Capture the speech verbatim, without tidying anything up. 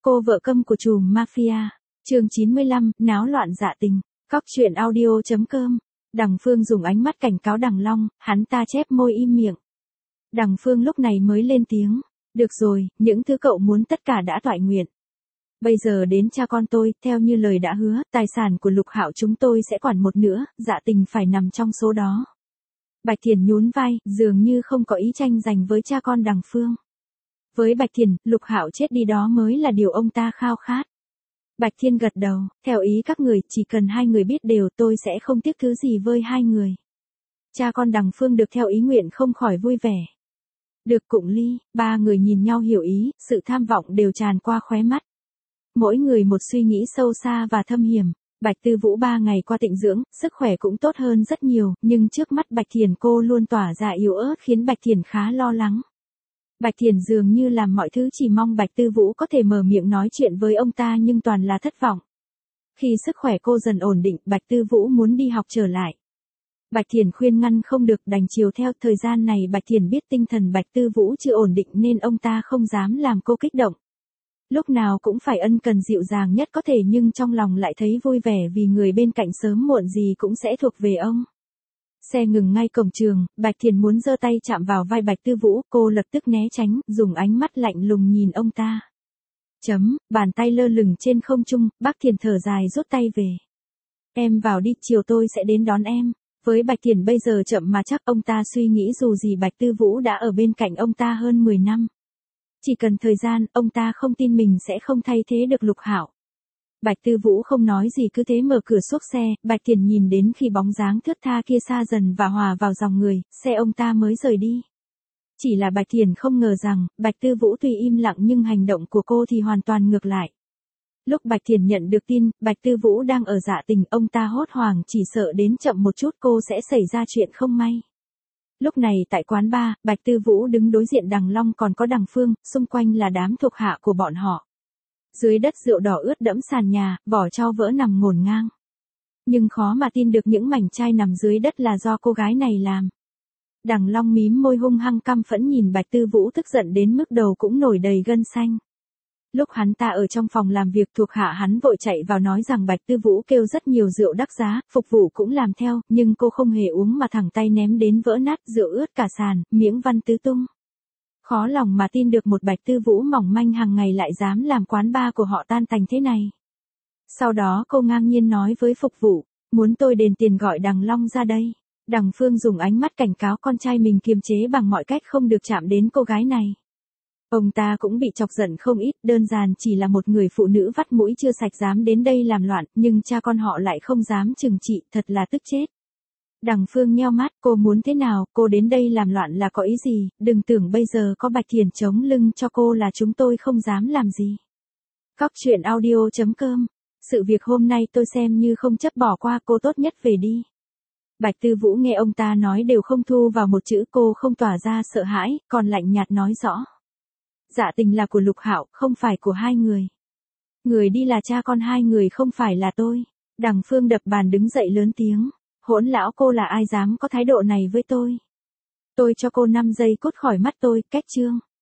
Cô vợ câm của trùm mafia. Chương chín mươi lăm, náo loạn dạ tình. Cóc truyện audio chấm com. Đằng Phương dùng ánh mắt cảnh cáo Đằng Long, hắn ta chép môi im miệng. Đằng Phương lúc này mới lên tiếng. Được rồi, những thứ cậu muốn tất cả đã toại nguyện. Bây giờ đến cha con tôi, theo như lời đã hứa, tài sản của Lục Hạo chúng tôi sẽ quản một nửa, dạ tình phải nằm trong số đó. Bạch Thiền nhún vai, dường như không có ý tranh giành với cha con Đằng Phương. Với Bạch Thiền, Lục Hạo chết đi đó mới là điều ông ta khao khát. Bạch Thiên gật đầu, theo ý các người, chỉ cần hai người biết đều tôi sẽ không tiếc thứ gì với hai người. Cha con Đằng Phương được theo ý nguyện không khỏi vui vẻ. Được cụng ly, ba người nhìn nhau hiểu ý, sự tham vọng đều tràn qua khóe mắt. Mỗi người một suy nghĩ sâu xa và thâm hiểm. Bạch Tư Vũ ba ngày qua tịnh dưỡng, sức khỏe cũng tốt hơn rất nhiều, nhưng trước mắt Bạch Thiền cô luôn tỏa ra yếu ớt khiến Bạch Thiền khá lo lắng. Bạch Thiền dường như làm mọi thứ chỉ mong Bạch Tư Vũ có thể mở miệng nói chuyện với ông ta nhưng toàn là thất vọng. Khi sức khỏe cô dần ổn định, Bạch Tư Vũ muốn đi học trở lại. Bạch Thiền khuyên ngăn không được, đành chiều theo. Thời gian này Bạch Thiền biết tinh thần Bạch Tư Vũ chưa ổn định nên ông ta không dám làm cô kích động. Lúc nào cũng phải ân cần dịu dàng nhất có thể nhưng trong lòng lại thấy vui vẻ vì người bên cạnh sớm muộn gì cũng sẽ thuộc về ông. Xe ngừng ngay cổng trường, Bạch Thiền muốn giơ tay chạm vào vai Bạch Tư Vũ, cô lập tức né tránh, dùng ánh mắt lạnh lùng nhìn ông ta. Chấm, bàn tay lơ lửng trên không trung, Bác Thiền thở dài rút tay về. Em vào đi, chiều tôi sẽ đến đón em. Với Bạch Thiền bây giờ chậm mà chắc, ông ta suy nghĩ dù gì Bạch Tư Vũ đã ở bên cạnh ông ta hơn mười năm. Chỉ cần thời gian, ông ta không tin mình sẽ không thay thế được Lục Hạo. Bạch Tư Vũ không nói gì cứ thế mở cửa xốc xe, Bạch Thiền nhìn đến khi bóng dáng thướt tha kia xa dần và hòa vào dòng người, xe ông ta mới rời đi. Chỉ là Bạch Thiền không ngờ rằng, Bạch Tư Vũ tuy im lặng nhưng hành động của cô thì hoàn toàn ngược lại. Lúc Bạch Thiền nhận được tin, Bạch Tư Vũ đang ở dạ tình, ông ta hốt hoảng chỉ sợ đến chậm một chút cô sẽ xảy ra chuyện không may. Lúc này tại quán bar, Bạch Tư Vũ đứng đối diện Đằng Long còn có Đằng Phương, xung quanh là đám thuộc hạ của bọn họ. Dưới đất rượu đỏ ướt đẫm sàn nhà, vỏ tro vỡ nằm ngổn ngang. Nhưng khó mà tin được những mảnh chai nằm dưới đất là do cô gái này làm. Đằng Long mím môi hung hăng căm phẫn nhìn Bạch Tư Vũ tức giận đến mức đầu cũng nổi đầy gân xanh. Lúc hắn ta ở trong phòng làm việc, thuộc hạ hắn vội chạy vào nói rằng Bạch Tư Vũ kêu rất nhiều rượu đắt giá, phục vụ cũng làm theo, nhưng cô không hề uống mà thẳng tay ném đến vỡ nát, rượu ướt cả sàn, miếng văn tứ tung. Khó lòng mà tin được một Bạch Tư Vũ mỏng manh hàng ngày lại dám làm quán bar của họ tan tành thế này. Sau đó cô ngang nhiên nói với phục vụ, muốn tôi đền tiền gọi Đằng Long ra đây. Đằng Phương dùng ánh mắt cảnh cáo con trai mình kiềm chế bằng mọi cách không được chạm đến cô gái này. Ông ta cũng bị chọc giận không ít, đơn giản chỉ là một người phụ nữ vắt mũi chưa sạch dám đến đây làm loạn, nhưng cha con họ lại không dám trừng trị, thật là tức chết. Đằng Phương nheo mắt, cô muốn thế nào, cô đến đây làm loạn là có ý gì, đừng tưởng bây giờ có Bạch Thiền chống lưng cho cô là chúng tôi không dám làm gì. Cóc truyện audio chấm com. Sự việc hôm nay tôi xem như không chấp bỏ qua, cô tốt nhất về đi. Bạch Tư Vũ nghe ông ta nói đều không thu vào một chữ, cô không tỏa ra sợ hãi, còn lạnh nhạt nói rõ. Dạ tình là của Lục Hạo, không phải của hai người. Người đi là cha con hai người, không phải là tôi. Đằng Phương đập bàn đứng dậy lớn tiếng. Hỗn lão, cô là ai dám có thái độ này với tôi? Tôi cho cô năm giây cút khỏi mắt tôi, cách chương.